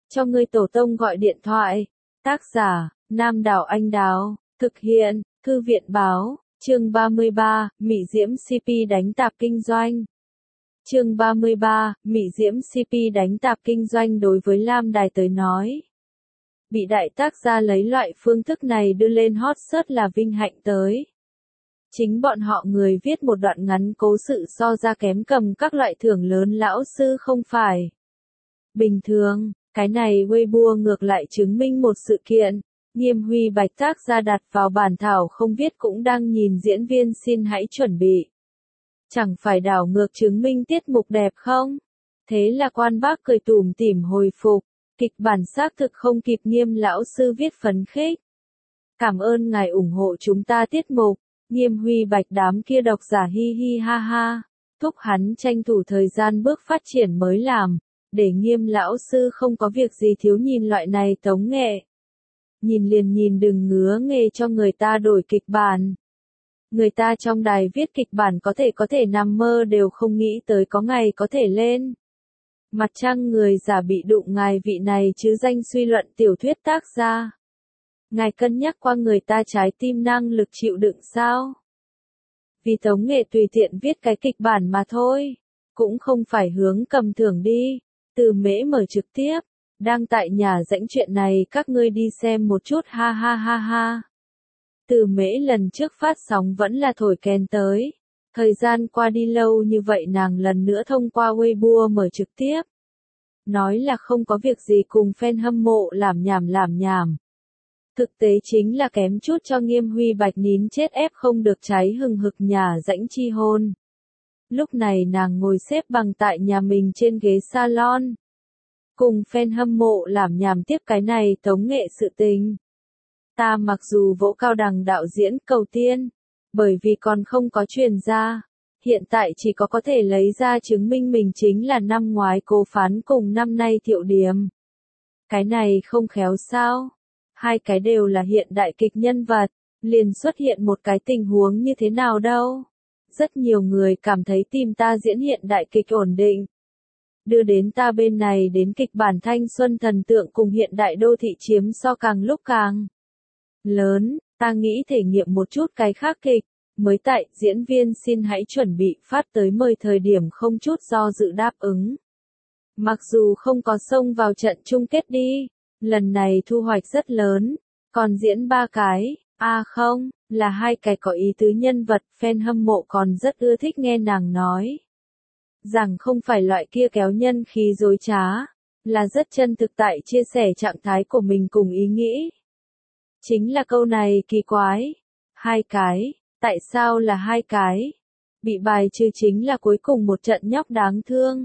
cho ngươi tổ tông gọi điện thoại. Tác giả, Nam Đảo Anh Đào, thực hiện, Thư viện báo, chương 33, Mị Diễm CP đánh tạp kinh doanh. Chương 33, Mị Diễm CP đánh tạp kinh doanh đối với Lam Đài tới nói. Bị đại tác gia lấy loại phương thức này đưa lên hot search là vinh hạnh tới. Chính bọn họ người viết một đoạn ngắn cố sự so ra kém cầm các loại thưởng lớn lão sư không phải bình thường, cái này Weibo ngược lại chứng minh một sự kiện. Nghiêm Huy Bạch tác gia đặt vào bản thảo không viết cũng đang nhìn diễn viên xin hãy chuẩn bị. Chẳng phải đảo ngược chứng minh tiết mục đẹp không? Thế là quan bác cười tủm tỉm hồi phục, kịch bản xác thực không kịp Nghiêm lão sư viết phấn khích. Cảm ơn ngài ủng hộ chúng ta tiết mục. Nghiêm Huy Bạch đám kia độc giả hi hi ha ha, thúc hắn tranh thủ thời gian bước phát triển mới làm, để Nghiêm lão sư không có việc gì thiếu nhìn loại này tống nghệ. Nhìn liền nhìn đừng ngứa nghề cho người ta đổi kịch bản. Người ta trong đài viết kịch bản có thể nằm mơ đều không nghĩ tới có ngày có thể lên. Mặt trăng người giả bị đụng ngài vị này chứ danh suy luận tiểu thuyết tác gia. Ngài cân nhắc qua người ta trái tim năng lực chịu đựng sao? Vì tống nghệ tùy tiện viết cái kịch bản mà thôi. Cũng không phải hướng cầm thưởng đi. Từ Mễ mở trực tiếp. Đang tại nhà rãnh chuyện này các ngươi đi xem một chút ha ha ha ha. Từ Mễ lần trước phát sóng vẫn là thổi kèn tới. Thời gian qua đi lâu như vậy nàng lần nữa thông qua Weibo mở trực tiếp. Nói là không có việc gì cùng fan hâm mộ làm nhảm. Thực tế chính là kém chút cho Nghiêm Huy Bạch nín chết ép không được cháy hừng hực nhà rãnh chi hôn. Lúc này nàng ngồi xếp bằng tại nhà mình trên ghế salon. Cùng fan hâm mộ làm nhảm tiếp cái này tống nghệ sự tình. Ta mặc dù vỗ cao đằng đạo diễn cầu tiên, bởi vì còn không có truyền ra, hiện tại chỉ có thể lấy ra chứng minh mình chính là năm ngoái Cố Phán cùng năm nay Thiệu Điềm. Cái này không khéo sao? Hai cái đều là hiện đại kịch nhân vật, liền xuất hiện một cái tình huống như thế nào đâu. Rất nhiều người cảm thấy tìm ta diễn hiện đại kịch ổn định. Đưa đến ta bên này đến kịch bản thanh xuân thần tượng cùng hiện đại đô thị chiếm so càng lúc càng lớn, ta nghĩ thể nghiệm một chút cái khác kịch, mới tại diễn viên xin hãy chuẩn bị phát tới mời thời điểm không chút do dự đáp ứng. Mặc dù không có xông vào trận chung kết đi, lần này thu hoạch rất lớn, còn diễn 3 cái, không, là 2 cái có ý tứ nhân vật, fan hâm mộ còn rất ưa thích nghe nàng nói. Rằng không phải loại kia kéo nhân khí dối trá, là rất chân thực tại chia sẻ trạng thái của mình cùng ý nghĩ. Chính là câu này kỳ quái. 2 cái, tại sao là 2 cái? Bị bài trừ chính là cuối cùng một trận nhóc đáng thương.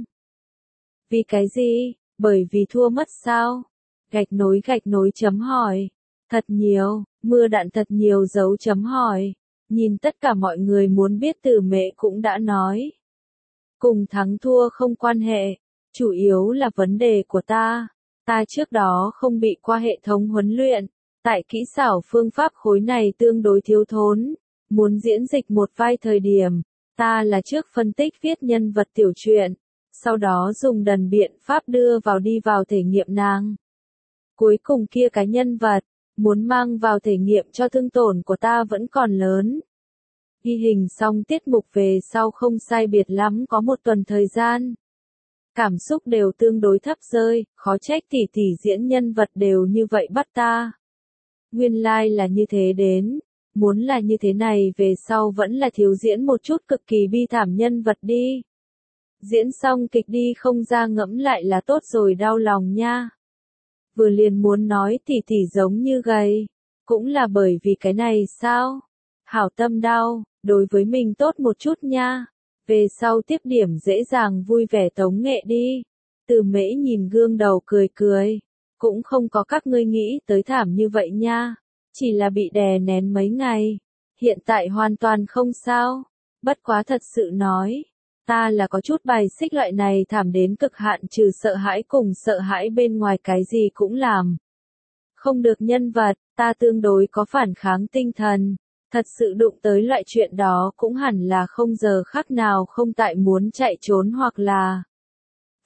Vì cái gì? Bởi vì thua mất sao? Gạch nối chấm hỏi. Thật nhiều, mưa đạn thật nhiều dấu chấm hỏi. Nhìn tất cả mọi người muốn biết Từ Mễ cũng đã nói. Cùng thắng thua không quan hệ, chủ yếu là vấn đề của ta. Ta trước đó không bị qua hệ thống huấn luyện, tại kỹ xảo phương pháp khối này tương đối thiếu thốn. Muốn diễn dịch một vai thời điểm, ta là trước phân tích viết nhân vật tiểu truyện, sau đó dùng đần biện pháp đưa đi vào thể nghiệm nàng. Cuối cùng kia cái nhân vật, muốn mang vào thể nghiệm cho thương tổn của ta vẫn còn lớn. Ghi hình xong tiết mục về sau không sai biệt lắm có 1 tuần thời gian. Cảm xúc đều tương đối thấp rơi, khó trách tỷ diễn nhân vật đều như vậy bắt ta. Nguyên lai là như thế đến, muốn là như thế này về sau vẫn là thiếu diễn một chút cực kỳ bi thảm nhân vật đi. Diễn xong kịch đi không ra ngẫm lại là tốt rồi đau lòng nha. Vừa liền muốn nói tỷ giống như gầy, cũng là bởi vì cái này sao? Hảo tâm đau, đối với mình tốt một chút nha. Về sau tiếp điểm dễ dàng vui vẻ tống nghệ đi. Từ Mễ nhìn gương đầu cười. Cũng không có các ngươi nghĩ tới thảm như vậy nha. Chỉ là bị đè nén mấy ngày. Hiện tại hoàn toàn không sao. Bất quá thật sự nói. Ta là có chút bài xích loại này thảm đến cực hạn trừ sợ hãi cùng sợ hãi bên ngoài cái gì cũng làm. Không được nhân vật, ta tương đối có phản kháng tinh thần. Thật sự đụng tới loại chuyện đó cũng hẳn là không giờ khắc nào không tại muốn chạy trốn hoặc là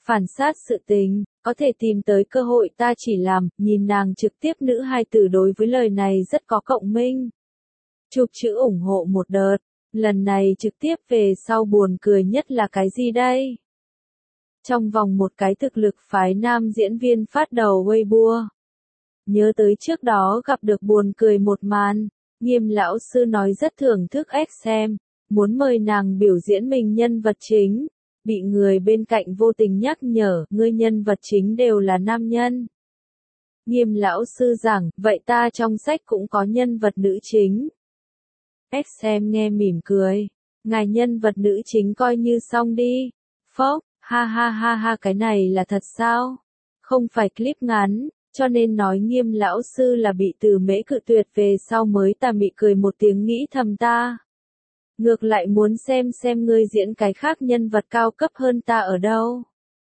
phản sát sự tình, có thể tìm tới cơ hội ta chỉ làm, nhìn nàng trực tiếp nữ hài tử đối với lời này rất có cộng minh. Chụp chữ ủng hộ một đợt, lần này trực tiếp về sau buồn cười nhất là cái gì đây? Trong vòng một cái thực lực phái nam diễn viên phát đầu Weibo. Nhớ tới trước đó gặp được buồn cười một màn, Nghiêm lão sư nói rất thưởng thức xem, muốn mời nàng biểu diễn mình nhân vật chính, bị người bên cạnh vô tình nhắc nhở, ngươi nhân vật chính đều là nam nhân. Nghiêm lão sư giảng, vậy ta trong sách cũng có nhân vật nữ chính. Xem nghe mỉm cười, ngài nhân vật nữ chính coi như xong đi. Phốc, ha ha ha ha, cái này là thật sao? Không phải clip ngắn, cho nên nói Nghiêm lão sư là bị Từ Mễ cự tuyệt về sau mới tà mị cười một tiếng nghĩ thầm ta. Ngược lại muốn xem ngươi diễn cái khác nhân vật cao cấp hơn ta ở đâu.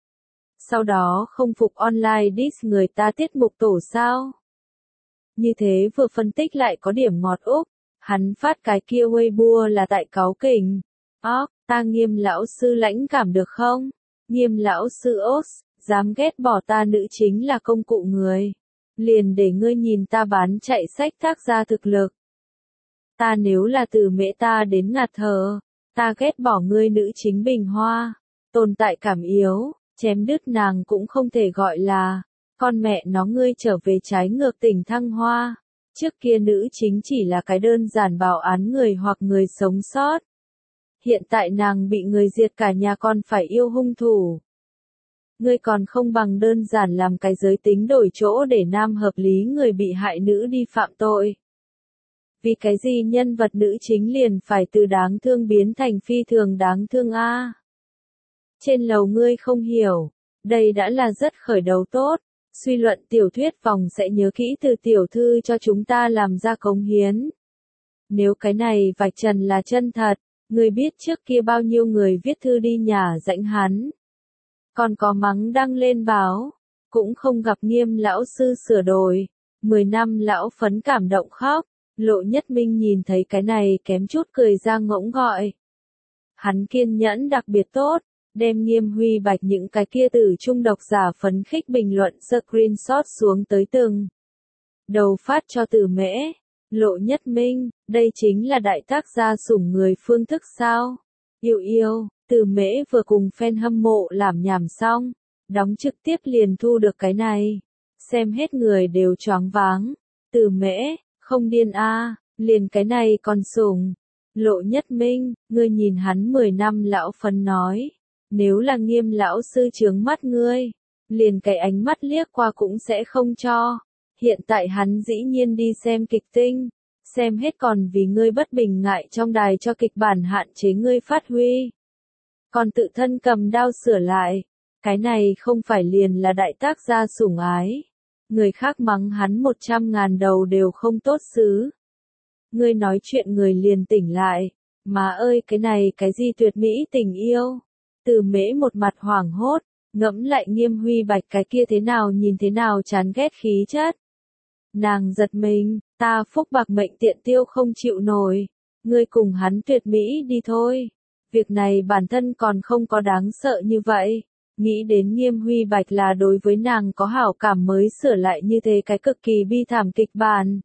Sau đó không phục online diss người ta tiết mục tổ sao. Như thế vừa phân tích lại có điểm ngọt úc, hắn phát cái kia Weibo là tại cáu kỉnh. Ta Nghiêm lão sư lãnh cảm được không? Nghiêm lão sư dám ghét bỏ ta nữ chính là công cụ người. Liền để ngươi nhìn ta bán chạy sách tác ra thực lực. Ta nếu là Từ Mễ ta đến ngạt thở, ta ghét bỏ ngươi nữ chính Bình Hoa, tồn tại cảm yếu, chém đứt nàng cũng không thể gọi là, con mẹ nó ngươi trở về trái ngược tỉnh Thăng Hoa, trước kia nữ chính chỉ là cái đơn giản bảo án người hoặc người sống sót. Hiện tại nàng bị người diệt cả nhà còn phải yêu hung thủ. Ngươi còn không bằng đơn giản làm cái giới tính đổi chỗ để nam hợp lý người bị hại nữ đi phạm tội. Vì cái gì nhân vật nữ chính liền phải từ đáng thương biến thành phi thường đáng thương a? Trên lầu ngươi không hiểu, đây đã là rất khởi đầu tốt, suy luận tiểu thuyết vòng sẽ nhớ kỹ từ tiểu thư cho chúng ta làm ra cống hiến. Nếu cái này vạch trần là chân thật, ngươi biết trước kia bao nhiêu người viết thư đi nhà rãnh hắn. Còn có mắng đăng lên báo, cũng không gặp Nghiêm lão sư sửa đổi, 10 năm lão phấn cảm động khóc. Lộ Nhất Minh nhìn thấy cái này kém chút cười ra ngỗng gọi. Hắn kiên nhẫn đặc biệt tốt, đem Nghiêm Huy Bạch những cái kia từ trung độc giả phấn khích bình luận screenshot xuống tới từng đầu phát cho Từ Mễ. Lộ Nhất Minh, đây chính là đại tác gia sủng người phương thức sao? Yêu, Từ Mễ vừa cùng fan hâm mộ làm nhảm xong, đóng trực tiếp liền thu được cái này. Xem hết người đều choáng váng. Từ Mễ, không điên a, liền cái này còn sủng. Lộ Nhất Minh, ngươi nhìn hắn 10 năm lão phấn nói, nếu là Nghiêm lão sư chướng mắt ngươi, liền cái ánh mắt liếc qua cũng sẽ không cho. Hiện tại hắn dĩ nhiên đi xem kịch tinh, xem hết còn vì ngươi bất bình ngại trong đài cho kịch bản hạn chế ngươi phát huy. Còn tự thân cầm đao sửa lại, cái này không phải liền là đại tác gia sủng ái. Người khác mắng hắn 100.000 đầu đều không tốt xứ. Ngươi nói chuyện người liền tỉnh lại, má ơi cái này cái gì tuyệt mỹ tình yêu. Từ Mễ một mặt hoảng hốt, ngẫm lại Nghiêm Huy Bạch cái kia thế nào nhìn thế nào chán ghét khí chất. Nàng giật mình, ta phúc bạc mệnh tiện tiêu không chịu nổi, ngươi cùng hắn tuyệt mỹ đi thôi. Việc này bản thân còn không có đáng sợ như vậy. Nghĩ đến Nghiêm Huy Bạch là đối với nàng có hảo cảm mới sửa lại như thế cái cực kỳ bi thảm kịch bản.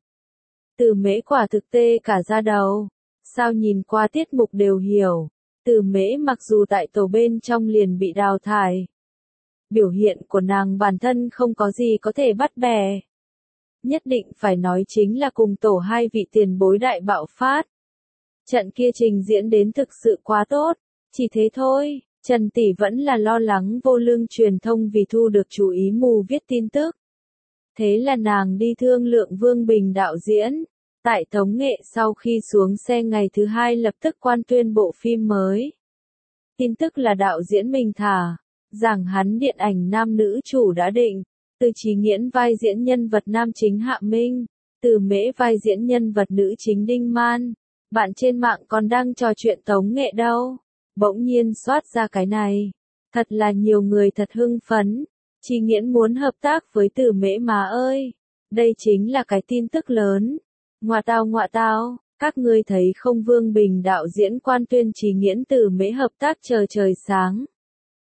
Từ Mễ quả thực tê cả da đầu. Sao nhìn qua tiết mục đều hiểu. Từ Mễ mặc dù tại tổ bên trong liền bị đào thải. Biểu hiện của nàng bản thân không có gì có thể bắt bẻ. Nhất định phải nói chính là cùng tổ hai vị tiền bối đại bạo phát. Trận kia trình diễn đến thực sự quá tốt. Chỉ thế thôi. Trần Tỷ vẫn là lo lắng vô lương truyền thông vì thu được chú ý mù viết tin tức. Thế là nàng đi thương lượng Vương Bình đạo diễn. Tại Tống Nghệ sau khi xuống xe ngày thứ hai lập tức quan tuyên bộ phim mới. Tin tức là đạo diễn Minh Thả, rằng hắn điện ảnh nam nữ chủ đã định. Từ Chí Nghiễn vai diễn nhân vật nam chính Hạ Minh, Từ Mễ vai diễn nhân vật nữ chính Đinh Man. Bạn trên mạng còn đang trò chuyện Tống Nghệ đâu. Bỗng nhiên soát ra cái này. Thật là nhiều người thật hưng phấn. Chí Nghiễn muốn hợp tác với Từ Mễ mà ơi. Đây chính là cái tin tức lớn. Ngoạ tao, các ngươi thấy không Vương Bình đạo diễn quan tuyên Chí Nghiễn Từ Mễ hợp tác chờ trời sáng.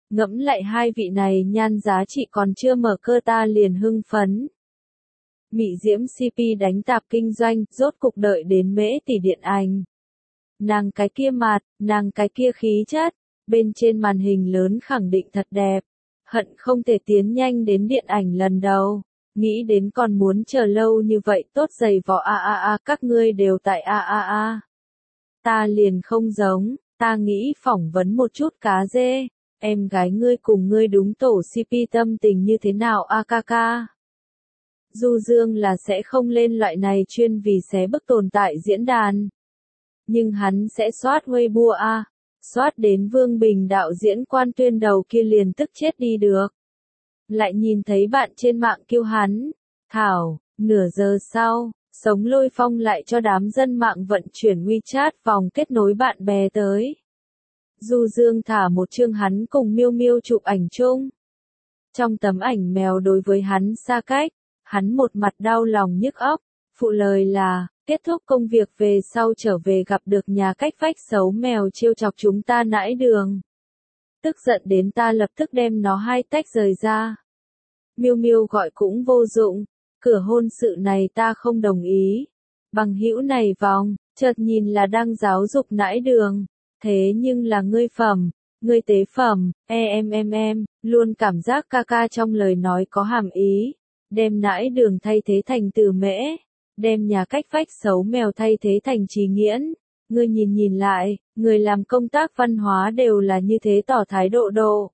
Ngẫm lại hai vị này nhan giá trị còn chưa mở cơ ta liền hưng phấn. Mị Diễm CP đánh tạp kinh doanh, rốt cục đợi đến Mễ tỷ điện ảnh. Nàng cái kia mặt, nàng cái kia khí chất, bên trên màn hình lớn khẳng định thật đẹp. Hận không thể tiến nhanh đến điện ảnh lần đầu. Nghĩ đến còn muốn chờ lâu như vậy, tốt giày vò các ngươi đều tại Ta liền không giống, ta nghĩ phỏng vấn một chút cá dê. Em gái ngươi cùng ngươi đúng tổ CP tâm tình như thế nào kk. Du Dương là sẽ không lên loại này chuyên vì xé bức tồn tại diễn đàn. Nhưng hắn sẽ soát Weibo soát đến Vương Bình đạo diễn Quan Tuyên đầu kia liền tức chết đi được. Lại nhìn thấy bạn trên mạng kêu hắn, thảo, nửa giờ sau, Sống Lôi Phong lại cho đám dân mạng vận chuyển WeChat vòng kết nối bạn bè tới. Du Dương thả một chương hắn cùng Miêu Miêu chụp ảnh chung. Trong tấm ảnh mèo đối với hắn xa cách, hắn một mặt đau lòng nhức óc, phụ lời là, kết thúc công việc về sau trở về gặp được nhà cách vách xấu mèo trêu chọc chúng ta nãi đường. Tức giận đến ta lập tức đem nó hai tách rời ra. Miêu Miêu gọi cũng vô dụng, cửa hôn sự này ta không đồng ý. Bằng hữu này vòng, chợt nhìn là đang giáo dục nãi đường. Thế nhưng là ngươi phẩm, ngươi tế phẩm, em, luôn cảm giác ca ca trong lời nói có hàm ý. Đem nãi đường thay thế thành Từ Mễ, đem nhà cách vách xấu mèo thay thế thành Trí Nghiễn. Ngươi nhìn lại, người làm công tác văn hóa đều là như thế tỏ thái độ độ.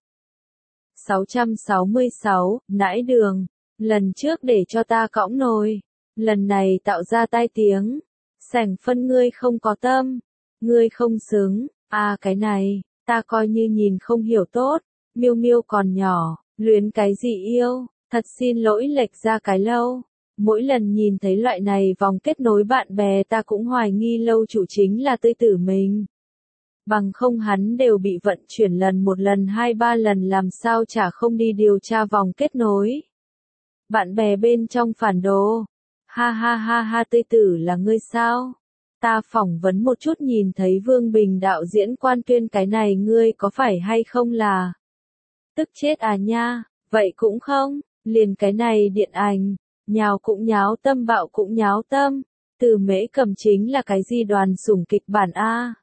666, nãi đường, lần trước để cho ta cõng nồi, lần này tạo ra tai tiếng. Sảnh phân ngươi không có tâm, ngươi không xứng, cái này, ta coi như nhìn không hiểu tốt. Miêu Miêu còn nhỏ, luyến cái gì yêu, thật xin lỗi lệch ra cái lâu. Mỗi lần nhìn thấy loại này vòng kết nối bạn bè ta cũng hoài nghi lâu chủ chính là Tươi Tử mình. Bằng không hắn đều bị vận chuyển lần một lần hai ba lần làm sao chả không đi điều tra vòng kết nối. Bạn bè bên trong phản đồ. Ha, Tươi Tử là ngươi sao? Ta phỏng vấn một chút nhìn thấy Vương Bình đạo diễn Quan Tuyên cái này ngươi có phải hay không là? Tức chết nha, vậy cũng không, liền cái này điện ảnh, nhào cũng nháo tâm bạo cũng nháo tâm, Từ Mễ cầm chính là cái gì đoàn sủng kịch bản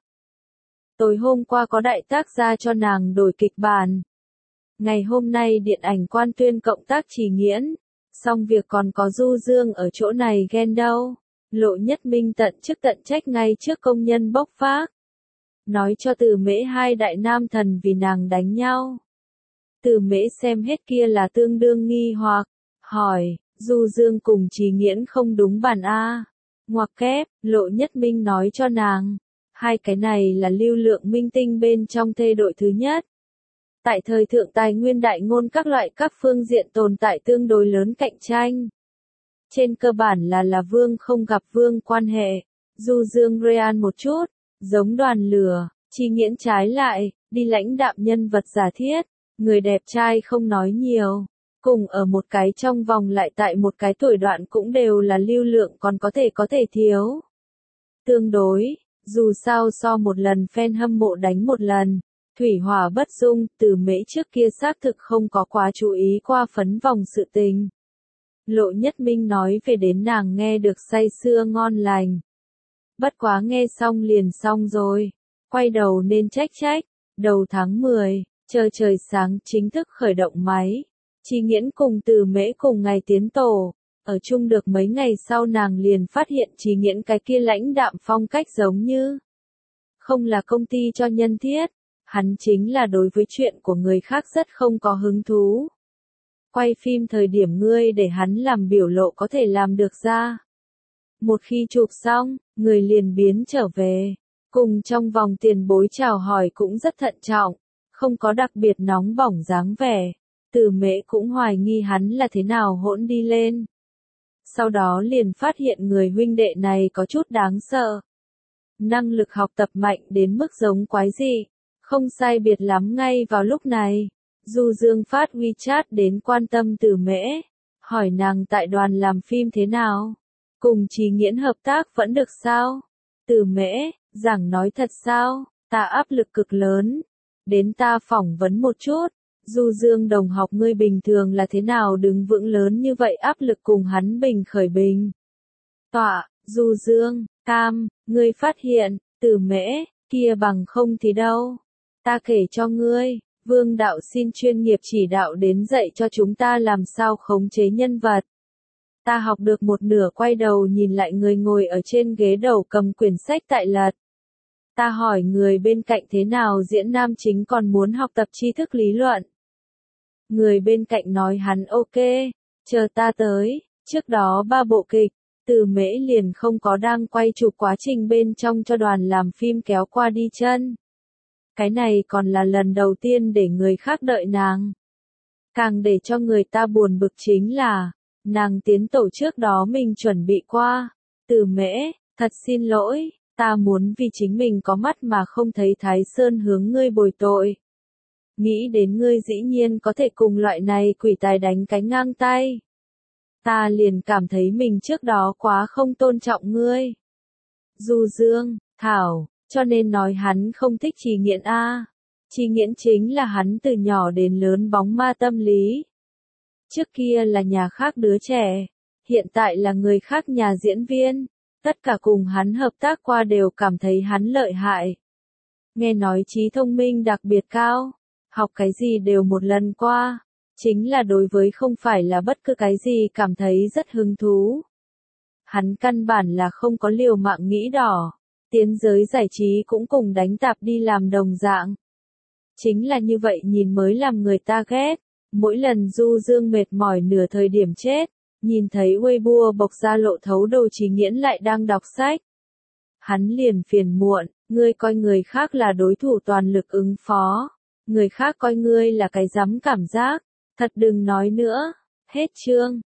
Tối hôm qua có đại tác gia cho nàng đổi kịch bản. Ngày hôm nay điện ảnh Quan Tuyên cộng tác Trí Nghiễn, xong việc còn có Du Dương ở chỗ này ghen đâu. Lộ Nhất Minh tận chức tận trách ngay trước công nhân bốc phác. Nói cho Từ Mễ hai đại nam thần vì nàng đánh nhau. Từ Mễ xem hết kia là tương đương nghi hoặc, hỏi, Du Dương cùng Trí Nghiễn không đúng bản ngoặc kép, Lộ Nhất Minh nói cho nàng. Hai cái này là lưu lượng minh tinh bên trong thê đội thứ nhất. Tại thời thượng tài nguyên đại ngôn các loại các phương diện tồn tại tương đối lớn cạnh tranh. Trên cơ bản là vương không gặp vương quan hệ. Du Dương Real một chút, giống Đoàn Lửa, Trí Nghiễn trái lại, đi lãnh đạm nhân vật giả thiết, người đẹp trai không nói nhiều. Cùng ở một cái trong vòng lại tại một cái tuổi đoạn cũng đều là lưu lượng còn có thể thiếu. Tương đối, dù sao so một lần fan hâm mộ đánh một lần. Thủy hỏa bất dung, Từ Mễ trước kia xác thực không có quá chú ý qua phấn vòng sự tình. Lộ Nhất Minh nói về đến nàng nghe được say sưa ngon lành. Bất quá nghe xong liền xong rồi. Quay đầu nên trách. Đầu tháng 10, chờ trời sáng chính thức khởi động máy. Trí Nghiễn cùng Từ Mễ cùng ngày tiến tổ. Ở chung được mấy ngày sau nàng liền phát hiện Trí Nghiễn cái kia lãnh đạm phong cách giống như không là công ty cho nhân thiết. Hắn chính là đối với chuyện của người khác rất không có hứng thú. Quay phim thời điểm ngươi để hắn làm biểu lộ có thể làm được ra. Một khi chụp xong, người liền biến trở về. Cùng trong vòng tiền bối chào hỏi cũng rất thận trọng. Không có đặc biệt nóng bỏng dáng vẻ. Từ Mễ cũng hoài nghi hắn là thế nào hỗn đi lên. Sau đó liền phát hiện người huynh đệ này có chút đáng sợ. Năng lực học tập mạnh đến mức giống quái dị. Không sai biệt lắm ngay vào lúc này. Du Dương phát WeChat đến quan tâm Từ Mễ. Hỏi nàng tại đoàn làm phim thế nào. Cùng Trí Nghiễn hợp tác vẫn được sao? Từ Mễ, giảng nói thật sao? Ta áp lực cực lớn. Đến ta phỏng vấn một chút. Du Dương đồng học ngươi bình thường là thế nào đứng vững lớn như vậy áp lực cùng hắn bình khởi bình. Tọa, Du Dương, Cam, ngươi phát hiện, Từ Mễ, kia bằng không thì đâu. Ta kể cho ngươi, Vương đạo xin chuyên nghiệp chỉ đạo đến dạy cho chúng ta làm sao khống chế nhân vật. Ta học được một nửa quay đầu nhìn lại người ngồi ở trên ghế đầu cầm quyển sách tại lật. Ta hỏi người bên cạnh thế nào diễn nam chính còn muốn học tập tri thức lý luận. Người bên cạnh nói hắn ok, chờ ta tới, trước đó 3 bộ kịch, Từ Mễ liền không có đang quay chụp quá trình bên trong cho đoàn làm phim kéo qua đi chân. Cái này còn là lần đầu tiên để người khác đợi nàng. Càng để cho người ta buồn bực chính là, nàng tiến tổ trước đó mình chuẩn bị qua. Từ Mễ, thật xin lỗi, ta muốn vì chính mình có mắt mà không thấy Thái Sơn hướng ngươi bồi tội. Nghĩ đến ngươi dĩ nhiên có thể cùng loại này quỷ tài đánh cái ngang tay. Ta liền cảm thấy mình trước đó quá không tôn trọng ngươi. Du Dương, Thảo, cho nên nói hắn không thích Trì Nghiễn a. Trì Nghiễn chính là hắn từ nhỏ đến lớn bóng ma tâm lý. Trước kia là nhà khác đứa trẻ, hiện tại là người khác nhà diễn viên, tất cả cùng hắn hợp tác qua đều cảm thấy hắn lợi hại. Nghe nói trí thông minh đặc biệt cao, học cái gì đều một lần qua, chính là đối với không phải là bất cứ cái gì cảm thấy rất hứng thú. Hắn căn bản là không có liều mạng nghĩ đỏ, tiến giới giải trí cũng cùng đánh tạp đi làm đồng dạng. Chính là như vậy nhìn mới làm người ta ghét. Mỗi lần Du Dương mệt mỏi nửa thời điểm chết, nhìn thấy Weibo bộc ra lộ thấu đầu Trì Nghiễn lại đang đọc sách. Hắn liền phiền muộn, ngươi coi người khác là đối thủ toàn lực ứng phó, người khác coi ngươi là cái rắm cảm giác, thật đừng nói nữa, hết chương.